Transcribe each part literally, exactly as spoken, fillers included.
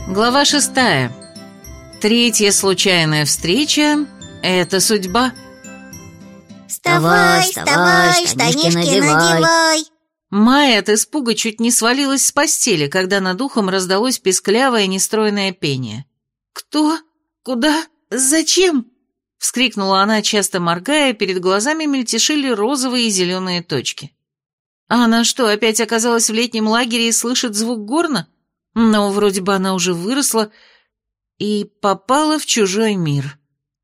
Глава шестая. Третья случайная встреча – это судьба. Вставай, вставай, штанишки надевай. надевай. Майя от испуга чуть не свалилась с постели, когда над ухом раздалось песклявое нестройное пение. «Кто? Куда? Зачем?» – вскрикнула она, часто моргая, перед глазами мельтешили розовые и зеленые точки. А она что, опять оказалась в летнем лагере и слышит звук горна? Но вроде бы она уже выросла и попала в чужой мир.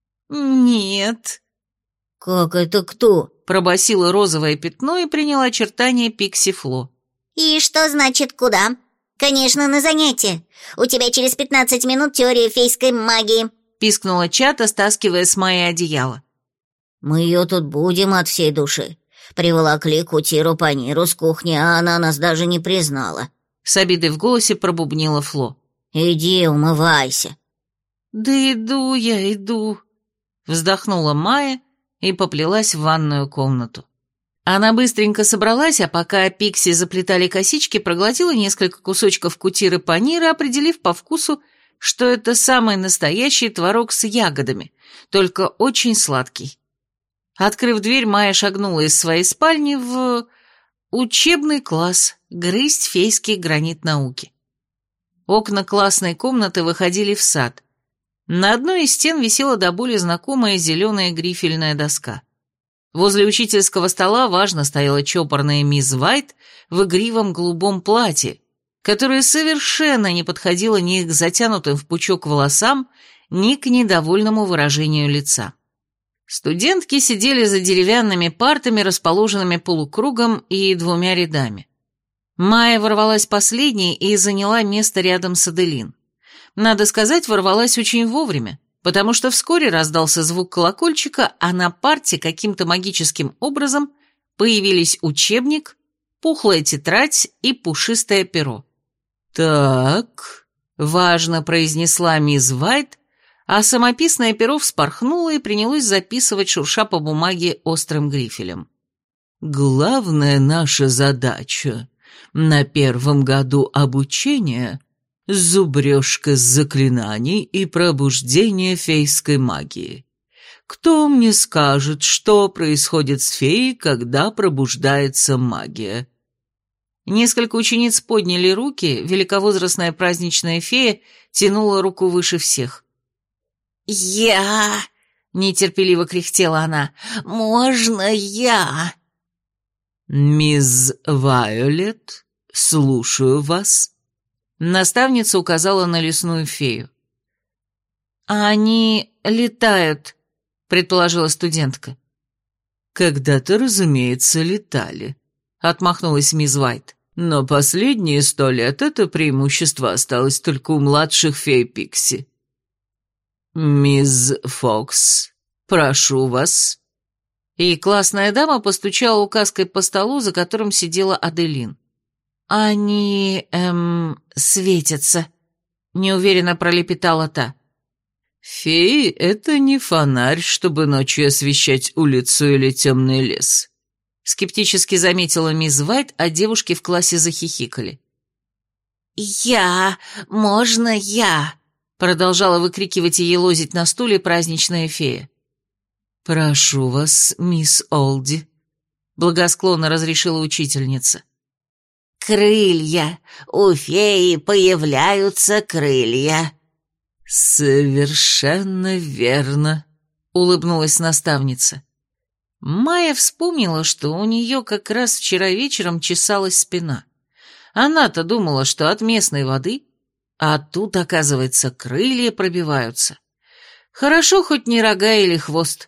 «Нет». «Как это кто?» – пробасило розовое пятно и приняло очертания Пикси Фло. «И что значит куда?» «Конечно, на занятие. У тебя через пятнадцать минут теория фейской магии», – пискнула Чата, стаскивая с Майи одеяло. «Мы ее тут будем от всей души. Приволокли Кутиру Паниру с кухни, а она нас даже не признала». С обидой в голосе пробубнила Фло. «Иди умывайся». «Да иду я, иду», — вздохнула Майя и поплелась в ванную комнату. Она быстренько собралась, а пока Пикси заплетали косички, проглотила несколько кусочков кутиры панира, определив по вкусу, что это самый настоящий творог с ягодами, только очень сладкий. Открыв дверь, Майя шагнула из своей спальни в учебный класс грызть фейский гранит науки. Окна классной комнаты выходили в сад. На одной из стен висела до боли знакомая зеленая грифельная доска. Возле учительского стола важно стояла чопорная мисс Вайт в игривом голубом платье, которое совершенно не подходило ни к затянутым в пучок волосам, ни к недовольному выражению лица. Студентки сидели за деревянными партами, расположенными полукругом и двумя рядами. Майя ворвалась последней и заняла место рядом с Аделин. Надо сказать, ворвалась очень вовремя, потому что вскоре раздался звук колокольчика, а на парте каким-то магическим образом появились учебник, пухлая тетрадь и пушистое перо. «Так», — важно произнесла мисс Вайт, а самописное перо вспорхнуло и принялось записывать, шурша по бумаге острым грифелем. «Главная наша задача на первом году обучения — зубрежка заклинаний и пробуждение фейской магии. Кто мне скажет, что происходит с феей, когда пробуждается магия?» Несколько учениц подняли руки, великовозрастная праздничная фея тянула руку выше всех. «Я...» — нетерпеливо кряхтела она. «Можно я?» «Мисс Вайолет, слушаю вас». Наставница указала на лесную фею. «А они летают», — предположила студентка. «Когда-то, разумеется, летали», — отмахнулась мисс Вайт. «Но последние сто лет это преимущество осталось только у младших фей Пикси. «Мисс Фокс, прошу вас». И классная дама постучала указкой по столу, за которым сидела Аделин. «Они, эм, светятся», — неуверенно пролепетала та. «Феи — это не фонарь, чтобы ночью освещать улицу или темный лес», — скептически заметила мисс Вайт, а девушки в классе захихикали. «Я... Можно я?» — продолжала выкрикивать и елозить на стуле праздничная фея. «Прошу вас, мисс Олди», — благосклонно разрешила учительница. «Крылья! У феи появляются крылья!» «Совершенно верно», — улыбнулась наставница. Майя вспомнила, что у нее как раз вчера вечером чесалась спина. Она-то думала, что от местной воды, а тут, оказывается, крылья пробиваются. Хорошо, хоть не рога или хвост.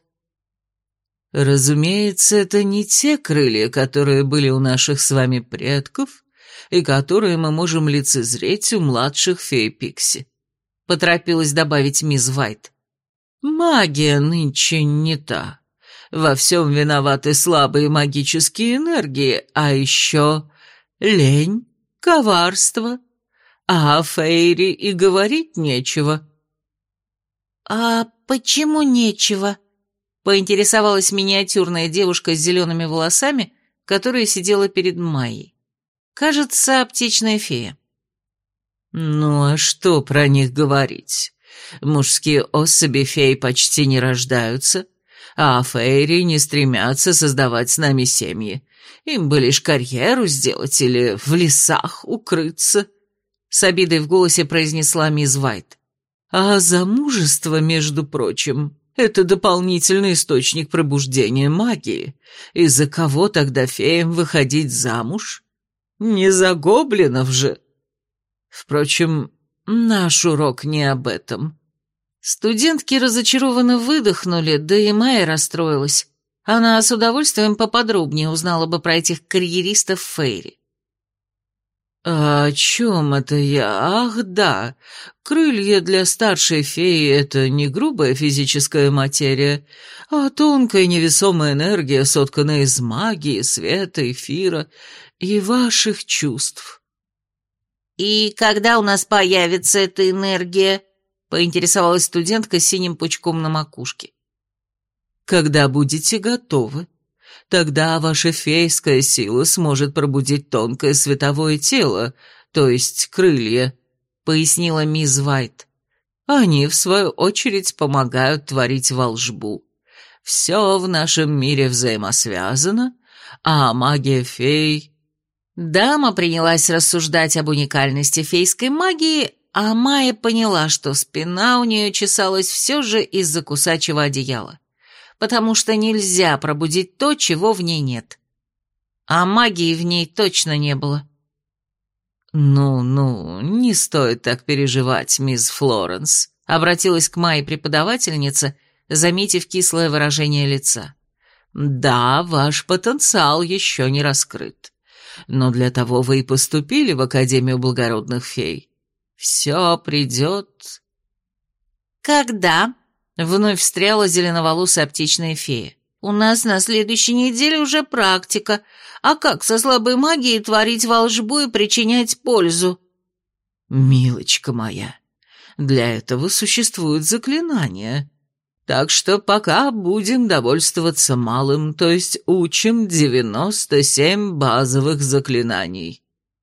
«Разумеется, это не те крылья, которые были у наших с вами предков и которые мы можем лицезреть у младших фей Пикси», — поторопилась добавить мисс Вайт. «Магия нынче не та. Во всем виноваты слабые магические энергии, а еще лень, коварство, а о Фейри и говорить нечего». «А почему нечего?» — поинтересовалась миниатюрная девушка с зелеными волосами, которая сидела перед Майей. Кажется, аптечная фея. Ну а что про них говорить? Мужские особи фей почти не рождаются, а фейри не стремятся создавать с нами семьи. Им бы лишь карьеру сделать или в лесах укрыться», — с обидой в голосе произнесла мисс Вайт. «А замужество, между прочим, это дополнительный источник пробуждения магии. И за кого тогда феям выходить замуж? Не за гоблинов же. Впрочем, наш урок не об этом». Студентки разочарованно выдохнули, да и Майя расстроилась. Она с удовольствием поподробнее узнала бы про этих карьеристов Фейри. «А о чем это я? Ах, да, крылья для старшей феи — это не грубая физическая материя, а тонкая невесомая энергия, сотканная из магии, света, эфира и ваших чувств». «И когда у нас появится эта энергия?» — поинтересовалась студентка с синим пучком на макушке. «Когда будете готовы. Тогда ваша фейская сила сможет пробудить тонкое световое тело, то есть крылья», — пояснила мисс Вайт. «Они, в свою очередь, помогают творить волшбу. Все в нашем мире взаимосвязано, а магия фей...» Дама принялась рассуждать об уникальности фейской магии, а Майя поняла, что спина у нее чесалась все же из-за кусачего одеяла, потому что нельзя пробудить то, чего в ней нет. А магии в ней точно не было. «Ну-ну, не стоит так переживать, мисс Флоренс», — обратилась к Майе преподавательница, заметив кислое выражение лица. «Да, ваш потенциал еще не раскрыт. Но для того вы и поступили в Академию благородных фей. Все придет...» «Когда?» — вновь встряла зеленоволосая аптечная фея. «У нас на следующей неделе уже практика. А как со слабой магией творить волшбу и причинять пользу?» «Милочка моя, для этого существуют заклинания. Так что пока будем довольствоваться малым, то есть учим девяносто семь базовых заклинаний».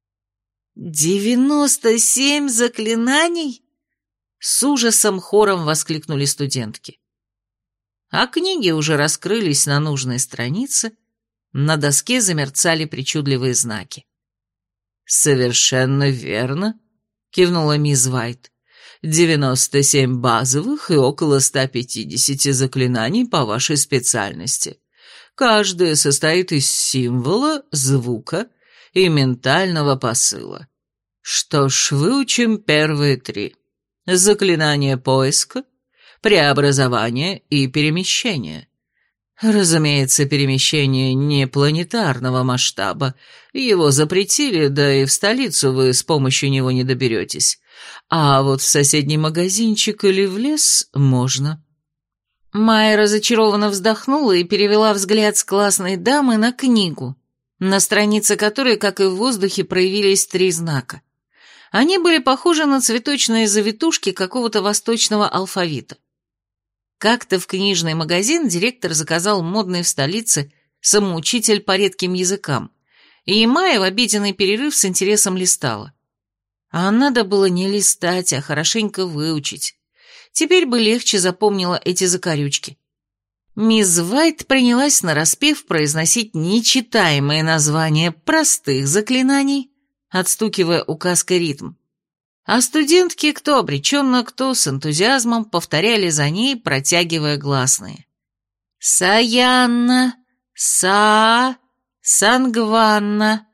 «Девяносто семь заклинаний?» С ужасом хором воскликнули студентки. А книги уже раскрылись на нужной странице, на доске замерцали причудливые знаки. «Совершенно верно», — кивнула мисс Вайт. «девяносто семь базовых и около ста пятидесяти заклинаний по вашей специальности. Каждое состоит из символа, звука и ментального посыла. Что ж, выучим первые три. Заклинание поиска, преобразования и перемещения. Разумеется, перемещение не планетарного масштаба. Его запретили, да и в столицу вы с помощью него не доберетесь. А вот в соседний магазинчик или в лес можно». Майя разочарованно вздохнула и перевела взгляд с классной дамы на книгу, на странице которой, как и в воздухе, проявились три знака. Они были похожи на цветочные завитушки какого-то восточного алфавита. Как-то в книжный магазин директор заказал модный в столице самоучитель по редким языкам, и Майя в обеденный перерыв с интересом листала. А надо было не листать, а хорошенько выучить. Теперь бы легче запомнила эти закорючки. Мисс Вайт принялась нараспев произносить нечитаемые названия простых заклинаний, отстукивая указкой ритм. А студентки, кто обреченно, кто с энтузиазмом, повторяли за ней, протягивая гласные. «Саянна, Са, Сангванна,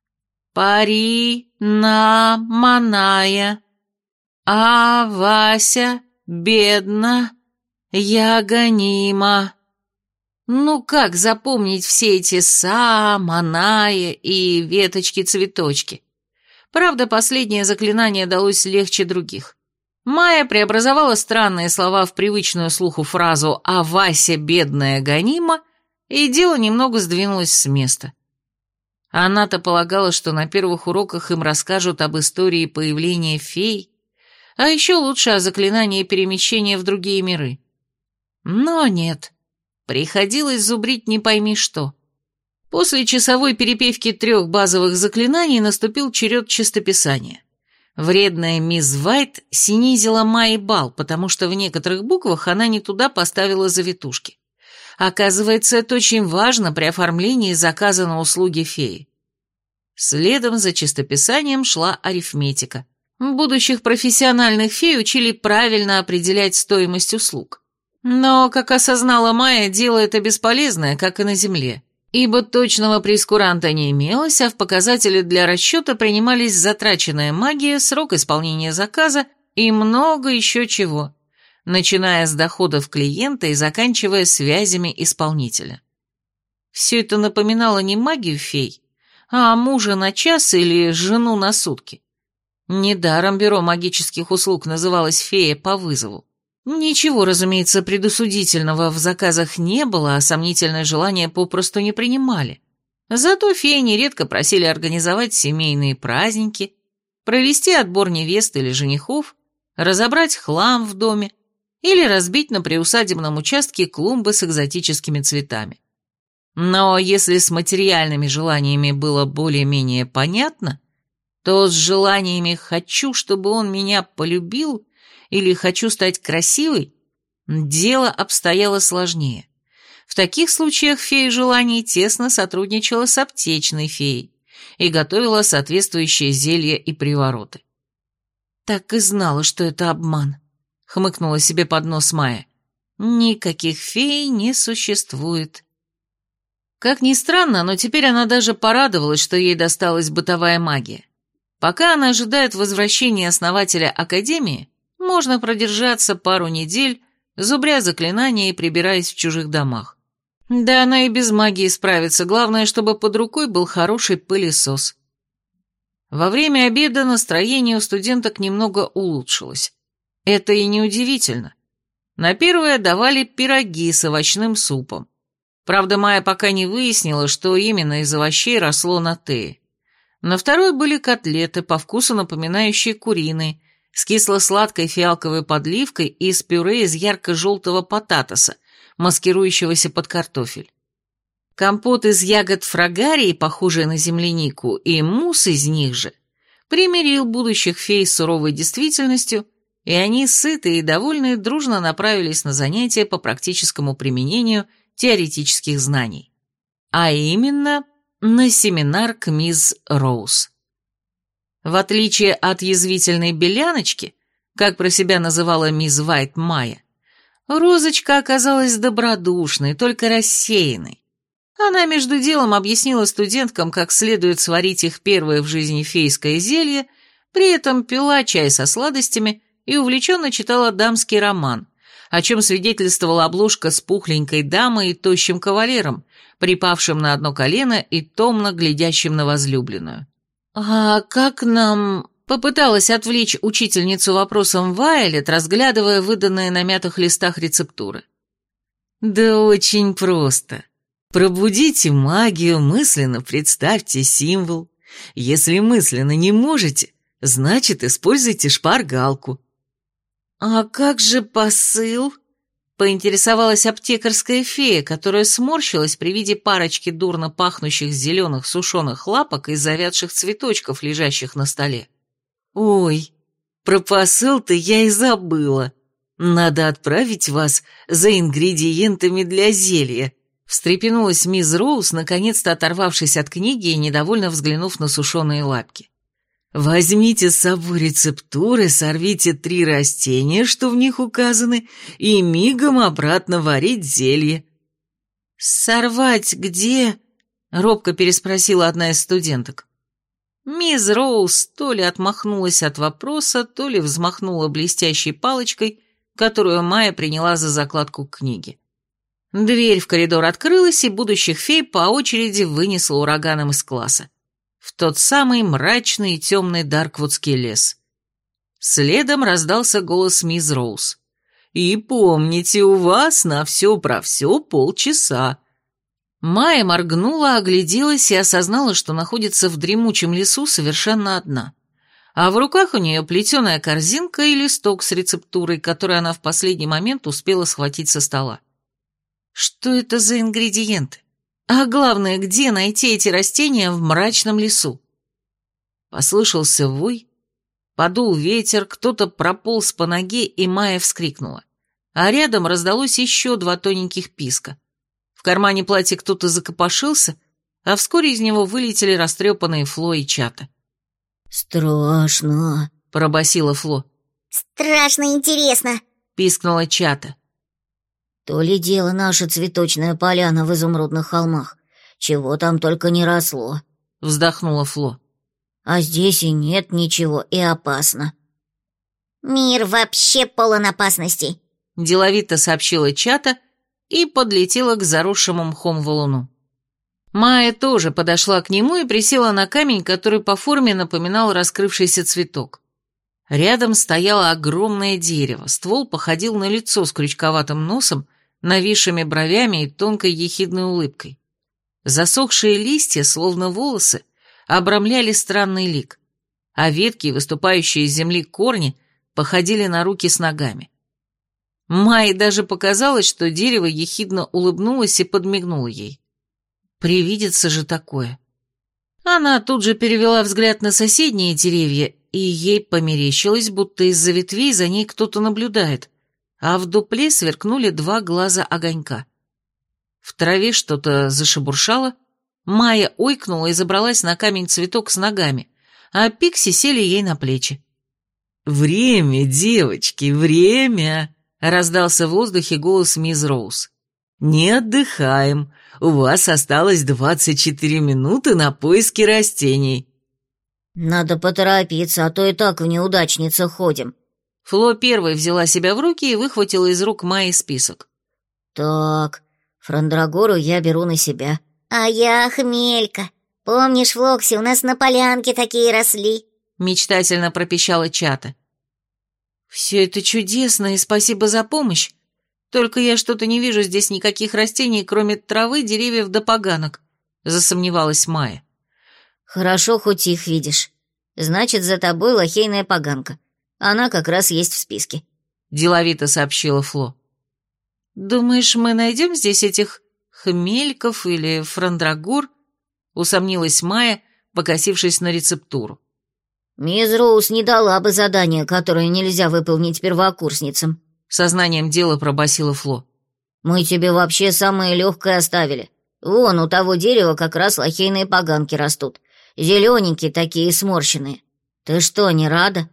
Пари-на, Маная, А, Вася, Бедна, Ягонима». Ну как запомнить все эти Са, Маная и веточки-цветочки? Правда, последнее заклинание далось легче других. Майя преобразовала странные слова в привычную слуху фразу «А Вася, бедная, гонима», и дело немного сдвинулось с места. Она-то полагала, что на первых уроках им расскажут об истории появления фей, а еще лучше о заклинании перемещения в другие миры. Но нет, приходилось зубрить не пойми что. После часовой перепевки трех базовых заклинаний наступил черед чистописания. Вредная мисс Вайт снизила Майи балл, потому что в некоторых буквах она не туда поставила завитушки. Оказывается, это очень важно при оформлении заказа на услуги феи. Следом за чистописанием шла арифметика. Будущих профессиональных фей учили правильно определять стоимость услуг. Но, как осознала Майя, дело это бесполезное, как и на Земле, ибо точного прейскуранта не имелось, а в показатели для расчета принимались затраченная магия, срок исполнения заказа и много еще чего, начиная с доходов клиента и заканчивая связями исполнителя. Все это напоминало не магию фей, а мужа на час или жену на сутки. Недаром бюро магических услуг называлось «Фея по вызову». Ничего, разумеется, предосудительного в заказах не было, а сомнительное желание попросту не принимали. Зато феи нередко просили организовать семейные праздники, провести отбор невест или женихов, разобрать хлам в доме или разбить на приусадебном участке клумбы с экзотическими цветами. Но если с материальными желаниями было более-менее понятно, то с желаниями «хочу, чтобы он меня полюбил» или «хочу стать красивой» дело обстояло сложнее. В таких случаях фея желаний тесно сотрудничала с аптечной феей и готовила соответствующие зелья и привороты. «Так и знала, что это обман», — хмыкнула себе под нос Майя. «Никаких фей не существует». Как ни странно, но теперь она даже порадовалась, что ей досталась бытовая магия. Пока она ожидает возвращения основателя Академии, можно продержаться пару недель, зубря заклинания и прибираясь в чужих домах. Да она и без магии справится, главное, чтобы под рукой был хороший пылесос. Во время обеда настроение у студенток немного улучшилось. Это и неудивительно. На первое давали пироги с овощным супом. Правда, Майя пока не выяснила, что именно из овощей росло на Тее. На второй были котлеты, по вкусу напоминающие куриные, с кисло-сладкой фиалковой подливкой и с пюре из ярко-желтого потатоса, маскирующегося под картофель. Компот из ягод фрагарии, похожий на землянику, и мусс из них же, примирил будущих фей с суровой действительностью, и они, сытые и довольные, дружно направились на занятия по практическому применению теоретических знаний. А именно, на семинар к мисс Роуз. В отличие от язвительной беляночки, как про себя называла мисс Вайт Майя, Розочка оказалась добродушной, только рассеянной. Она между делом объяснила студенткам, как следует сварить их первое в жизни фейское зелье, при этом пила чай со сладостями и увлеченно читала дамский роман, о чем свидетельствовала обложка с пухленькой дамой и тощим кавалером, припавшим на одно колено и томно глядящим на возлюбленную. «А как нам...» — попыталась отвлечь учительницу вопросом Вайолет, разглядывая выданные на мятых листах рецептуры. «Да очень просто. Пробудите магию, мысленно представьте символ. Если мысленно не можете, значит, используйте шпаргалку». «А как же посыл?» — поинтересовалась аптекарская фея, которая сморщилась при виде парочки дурно пахнущих зеленых сушеных лапок и завядших цветочков, лежащих на столе. «Ой, про посыл-то я и забыла. Надо отправить вас за ингредиентами для зелья», — встрепенулась мисс Роуз, наконец-то оторвавшись от книги и недовольно взглянув на сушеные лапки. «Возьмите с собой рецептуры, сорвите три растения, что в них указаны, и мигом обратно варить зелье». «Сорвать где?» — робко переспросила одна из студенток. Мисс Роуз то ли отмахнулась от вопроса, то ли взмахнула блестящей палочкой, которую Майя приняла за закладку книги. Дверь в коридор открылась, и будущих фей по очереди вынесла ураганом из класса. В тот самый мрачный и темный Дарквудский лес. Следом раздался голос мисс Роуз. «И помните, у вас на все про все полчаса». Майя моргнула, огляделась и осознала, что находится в дремучем лесу совершенно одна. А в руках у нее плетеная корзинка и листок с рецептурой, который она в последний момент успела схватить со стола. Что это за ингредиенты? А главное, где найти эти растения в мрачном лесу? Послышался вой, Подул ветер, кто-то прополз по ноге, и Майя вскрикнула. А рядом раздалось еще два тоненьких писка. В кармане платья кто-то закопошился, а вскоре из него вылетели растрепанные Фло и Чата. «Страшно», — пробасила Фло. «Страшно интересно», — пискнула Чата. «То ли дело наша цветочная поляна в изумрудных холмах. Чего там только не росло», — вздохнула Фло. «А здесь и нет ничего, и опасно». «Мир вообще полон опасностей», — деловито сообщила Чата и подлетела к заросшему мхом валуну. Майя тоже подошла к нему и присела на камень, который по форме напоминал раскрывшийся цветок. Рядом стояло огромное дерево, ствол походил на лицо с крючковатым носом, нависшими бровями и тонкой ехидной улыбкой. Засохшие листья, словно волосы, обрамляли странный лик, а ветки, выступающие из земли корни, походили на руки с ногами. Майе даже показалось, что дерево ехидно улыбнулось и подмигнуло ей. Привидится же такое. Она тут же перевела взгляд на соседние деревья, и ей померещилось, будто из-за ветвей за ней кто-то наблюдает, а в дупле сверкнули два глаза огонька. В траве что-то зашебуршало, Майя ойкнула и забралась на камень цветок с ногами, а Пикси сели ей на плечи. «Время, девочки, время!» — раздался в воздухе голос мисс Роуз. «Не отдыхаем. У вас осталось двадцать четыре минуты на поиски растений». «Надо поторопиться, а то и так в неудачницах ходим». Фло первой взяла себя в руки и выхватила из рук Майи список. «Так, Франдрагору я беру на себя». «А я хмелька. Помнишь, Флокси, у нас на полянке такие росли?» Мечтательно пропищала Чата. «Все это чудесно, и спасибо за помощь. Только я что-то не вижу здесь никаких растений, кроме травы, деревьев да поганок», — засомневалась Майя. «Хорошо, хоть их видишь. Значит, за тобой лохейная поганка. Она как раз есть в списке», — деловито сообщила Фло. «Думаешь, мы найдем здесь этих хмельков или франдрагор?» — усомнилась Майя, покосившись на рецептуру. «Мисс Роуз не дала бы задание, которое нельзя выполнить первокурсницам», — сознанием дела пробасила Фло. «Мы тебе вообще самое легкое оставили. Вон у того дерева как раз лохейные поганки растут. Зелененькие такие сморщенные. Ты что, не рада?»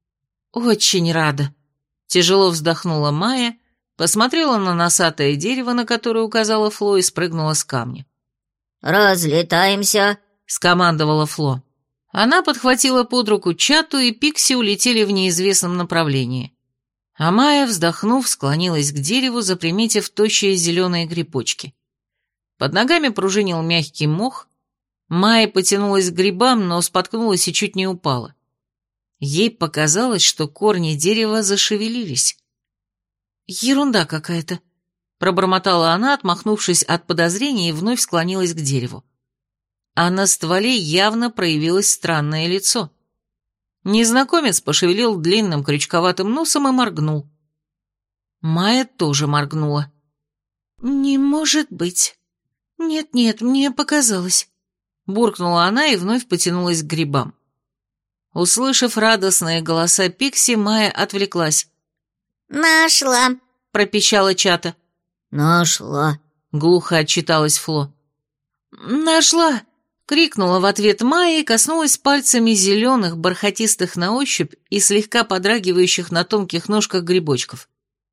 «Очень рада», — тяжело вздохнула Майя, посмотрела на носатое дерево, на которое указала Фло, и спрыгнула с камня. «Разлетаемся», — скомандовала Фло. Она подхватила под руку Чату, и Пикси улетели в неизвестном направлении. А Майя, вздохнув, склонилась к дереву, заприметив тощие зеленые грибочки. Под ногами пружинил мягкий мох. Майя потянулась к грибам, но споткнулась и чуть не упала. Ей показалось, что корни дерева зашевелились. «Ерунда какая-то», — пробормотала она, отмахнувшись от подозрений, и вновь склонилась к дереву. А на стволе явно проявилось странное лицо. Незнакомец пошевелил длинным крючковатым носом и моргнул. Майя тоже моргнула. «Не может быть. Нет-нет, мне показалось», — буркнула она и вновь потянулась к грибам. Услышав радостные голоса Пикси, Майя отвлеклась. «Нашла», — пропищала Чата. «Нашла», — глухо отчиталась Фло. «Нашла!» — крикнула в ответ Майя и коснулась пальцами зеленых, бархатистых на ощупь и слегка подрагивающих на тонких ножках грибочков.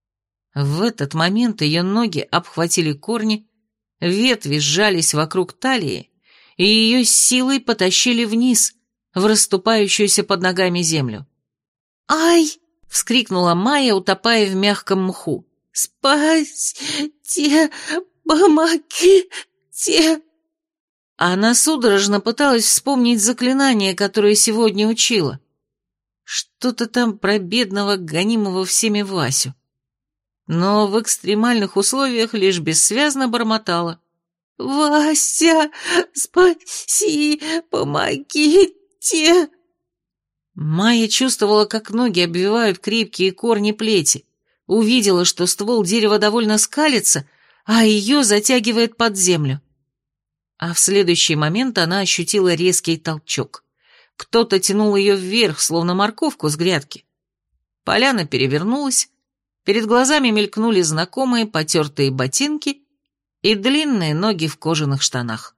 В этот момент ее ноги обхватили корни, ветви сжались вокруг талии, и ее силой потащили вниз, в расступающуюся под ногами землю. «Ай!» — вскрикнула Майя, утопая в мягком мху. «Спасьте! Помогите!» Она судорожно пыталась вспомнить заклинание, которое сегодня учила. Что-то там про бедного, гонимого всеми Васю. Но в экстремальных условиях лишь бессвязно бормотала. «Вася, спаси, помогите!» Майя чувствовала, как ноги обвивают крепкие корни плети, увидела, что ствол дерева довольно скалится, а ее затягивает под землю. А в следующий момент она ощутила резкий толчок. Кто-то тянул ее вверх, словно морковку с грядки. Поляна перевернулась, перед глазами мелькнули знакомые потертые ботинки и длинные ноги в кожаных штанах.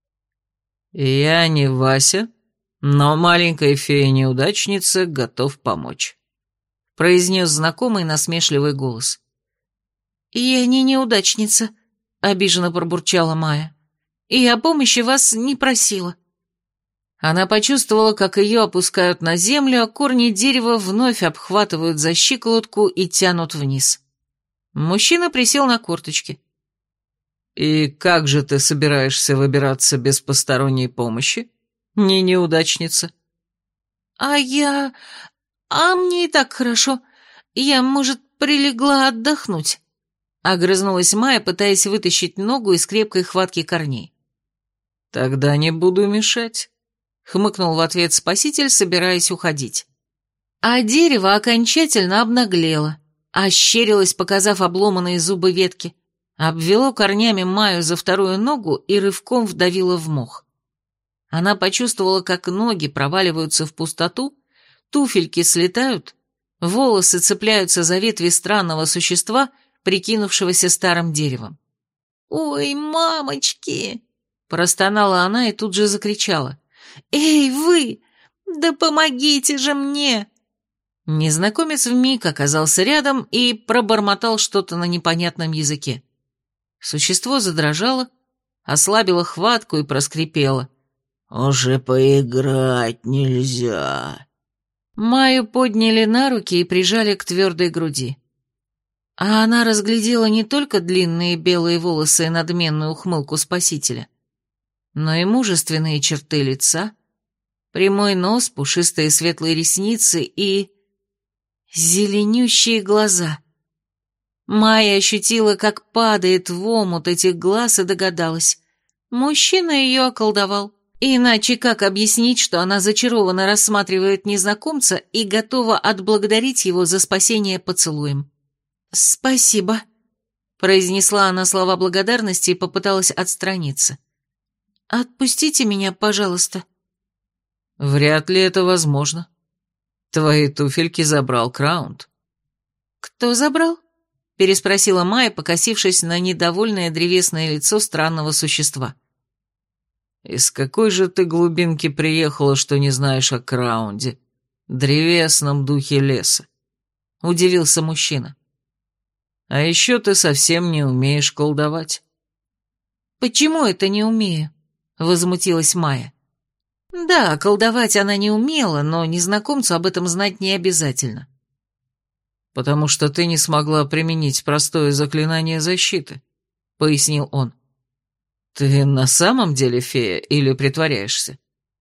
«Я не Вася, но маленькая фея-неудачница готов помочь», — произнес знакомый насмешливый голос. «Я не неудачница», — обиженно пробурчала Майя. «И о помощи вас не просила». Она почувствовала, как ее опускают на землю, а корни дерева вновь обхватывают за щиколотку и тянут вниз. Мужчина присел на корточки. «И как же ты собираешься выбираться без посторонней помощи? Не неудачница?» «А я... А мне и так хорошо. Я, может, прилегла отдохнуть?» Огрызнулась Майя, пытаясь вытащить ногу из крепкой хватки корней. «Тогда не буду мешать», — хмыкнул в ответ спаситель, собираясь уходить. А дерево окончательно обнаглело, ощерилось, показав обломанные зубы ветки, обвело корнями Майю за вторую ногу и рывком вдавило в мох. Она почувствовала, как ноги проваливаются в пустоту, туфельки слетают, волосы цепляются за ветви странного существа, прикинувшегося старым деревом. «Ой, мамочки!» – простонала она и тут же закричала. «Эй, вы! Да помогите же мне!» Незнакомец вмиг оказался рядом и пробормотал что-то на непонятном языке. Существо задрожало, ослабило хватку и проскрипело. «Уже поиграть нельзя». Майю подняли на руки и прижали к твердой груди. А она разглядела не только длинные белые волосы и надменную ухмылку спасителя, но и мужественные черты лица, прямой нос, пушистые светлые ресницы и... зеленющие глаза. Майя ощутила, как падает в омут этих глаз, и догадалась. Мужчина ее околдовал. Иначе как объяснить, что она зачарованно рассматривает незнакомца и готова отблагодарить его за спасение поцелуем? «Спасибо», — произнесла она слова благодарности и попыталась отстраниться. «Отпустите меня, пожалуйста». «Вряд ли это возможно. Твои туфельки забрал Краунд». «Кто забрал?» — переспросила Майя, покосившись на недовольное древесное лицо странного существа. «Из какой же ты глубинки приехала, что не знаешь о Краунде, древесном духе леса?» — удивился мужчина. «А еще ты совсем не умеешь колдовать». «Почему это не умею?» — возмутилась Майя. Да, колдовать она не умела, но незнакомцу об этом знать не обязательно. «Потому что ты не смогла применить простое заклинание защиты», — пояснил он. «Ты на самом деле фея или притворяешься?»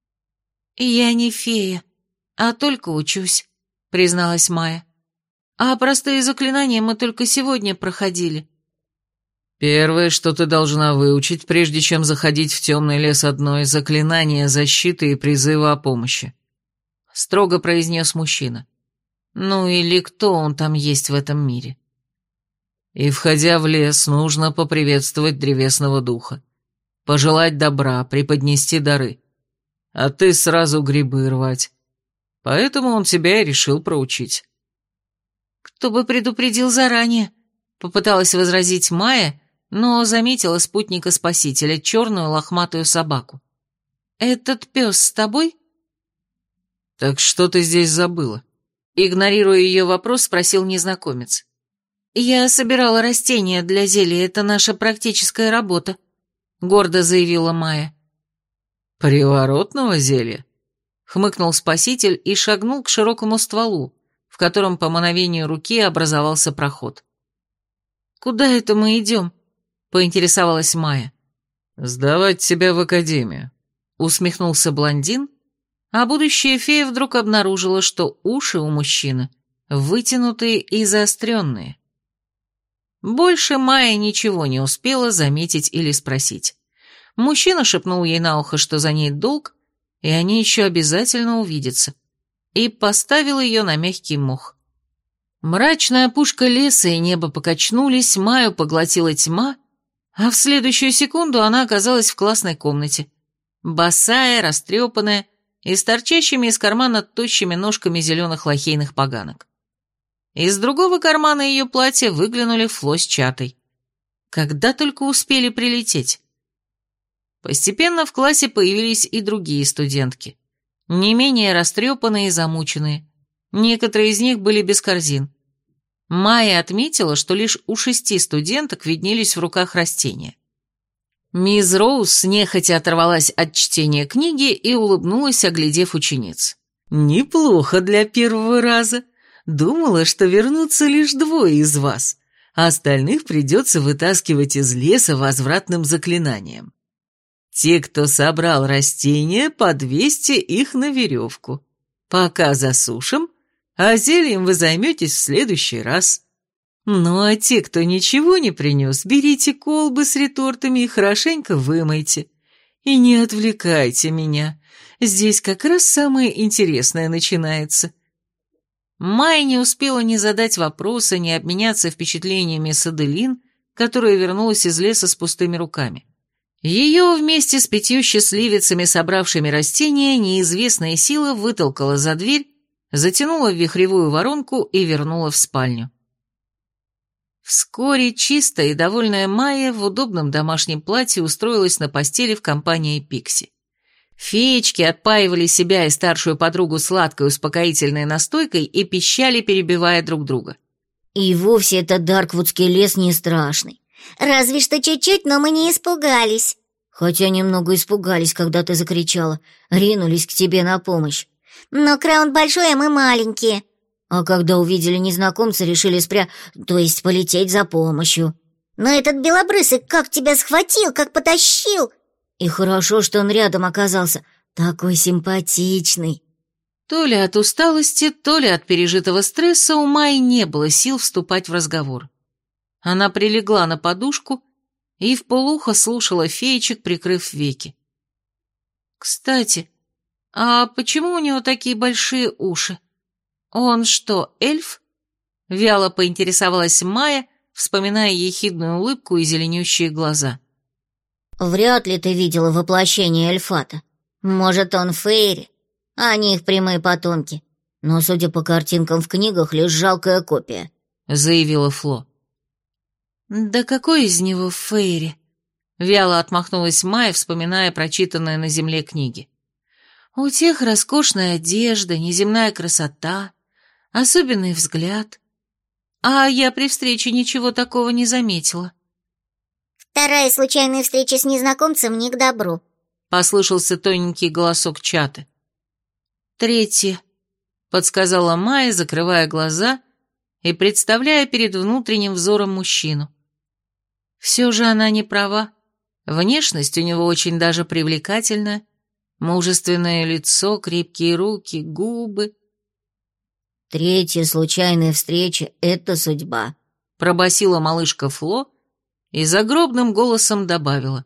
«Я не фея, а только учусь», — призналась Майя. «А простые заклинания мы только сегодня проходили». «Первое, что ты должна выучить, прежде чем заходить в темный лес одной, заклинание защиты и призыва о помощи», — строго произнес мужчина. «Ну или кто он там есть в этом мире?» «И, входя в лес, нужно поприветствовать древесного духа, пожелать добра, преподнести дары, а ты сразу грибы рвать. Поэтому он тебя и решил проучить». «Кто бы предупредил заранее?» — попыталась возразить Майя, но заметила спутника спасителя, черную лохматую собаку. «Этот пес с тобой?» «Так что ты здесь забыла?» Игнорируя ее вопрос, спросил незнакомец. «Я собирала растения для зелья, это наша практическая работа», — гордо заявила Майя. «Приворотного зелья?» — хмыкнул спаситель и шагнул к широкому стволу, в котором по мановению руки образовался проход. «Куда это мы идем?» — поинтересовалась Майя. «Сдавать тебя в академию», — усмехнулся блондин, а будущая фея вдруг обнаружила, что уши у мужчины вытянутые и заостренные. Больше Майя ничего не успела заметить или спросить. Мужчина шепнул ей на ухо, что за ней долг, и они еще обязательно увидятся, и поставил ее на мягкий мох. Мрачная опушка леса и небо покачнулись, Майю поглотила тьма, а в следующую секунду она оказалась в классной комнате. Босая, растрепанная, и с торчащими из кармана тощими ножками зеленых лохейных поганок. Из другого кармана ее платья выглянули Фло с Чатой. Когда только успели прилететь. Постепенно в классе появились и другие студентки, не менее растрепанные и замученные. Некоторые из них были без корзин. Майя отметила, что лишь у шести студенток виднелись в руках растения. Мисс Роуз нехотя оторвалась от чтения книги и улыбнулась, оглядев учениц. «Неплохо для первого раза. Думала, что вернутся лишь двое из вас, а остальных придется вытаскивать из леса возвратным заклинанием. Те, кто собрал растения, подвесьте их на веревку. Пока засушим, а зельем вы займетесь в следующий раз. Ну а те, кто ничего не принес, берите колбы с ретортами и хорошенько вымойте. И не отвлекайте меня, здесь как раз самое интересное начинается». Майя не успела ни задать вопроса, ни обменяться впечатлениями с Аделин, которая вернулась из леса с пустыми руками. Ее вместе с пятью счастливицами, собравшими растения, неизвестная сила вытолкала за дверь, затянула в вихревую воронку и вернула в спальню. Вскоре чистая и довольная Майя в удобном домашнем платье устроилась на постели в компании Пикси. Феечки отпаивали себя и старшую подругу сладкой успокоительной настойкой и пищали, перебивая друг друга. И вовсе этот Дарквудский лес не страшный. Разве что чуть-чуть, но мы не испугались. Хотя немного испугались, когда ты закричала. Ринулись к тебе на помощь. Но Краун большой, а мы маленькие. А когда увидели незнакомца, решили спря... то есть полететь за помощью. Но этот белобрысый как тебя схватил, как потащил. И хорошо, что он рядом оказался. Такой симпатичный. То ли от усталости, то ли от пережитого стресса у Майи не было сил вступать в разговор. Она прилегла на подушку и вполуха слушала феечек, прикрыв веки. «Кстати, а почему у него такие большие уши? Он что, эльф?» Вяло поинтересовалась Майя, вспоминая ехидную улыбку и зеленющие глаза. Вряд ли ты видела воплощение эльфата. Может, он фейри, а они их прямые потомки. Но, судя по картинкам в книгах, лишь жалкая копия», — заявила Фло. «Да какой из него фейри?» Вяло отмахнулась Майя, вспоминая прочитанные на земле книги. «У тех роскошная одежда, неземная красота, особенный взгляд. А я при встрече ничего такого не заметила». «Вторая случайная встреча с незнакомцем не к добру», — послышался тоненький голосок Чаты. «Третья», — подсказала Майя, закрывая глаза и представляя перед внутренним взором мужчину. Все же она не права. Внешность у него очень даже привлекательная, мужественное лицо, крепкие руки, губы. «Третья случайная встреча — это судьба», — пробасила малышка Фло и загробным голосом добавила.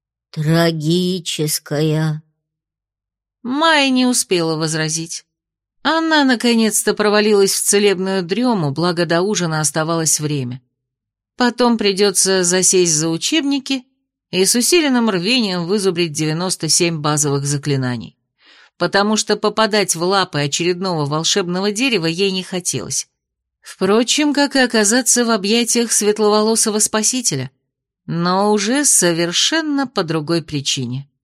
«Трагическая». Майя не успела возразить. Она наконец-то провалилась в целебную дрему, благо до ужина оставалось время. Потом придется засесть за учебники и с усиленным рвением вызубрить девяносто семь базовых заклинаний, потому что попадать в лапы очередного волшебного дерева ей не хотелось. Впрочем, как и оказаться в объятиях светловолосого спасителя, но уже совершенно по другой причине.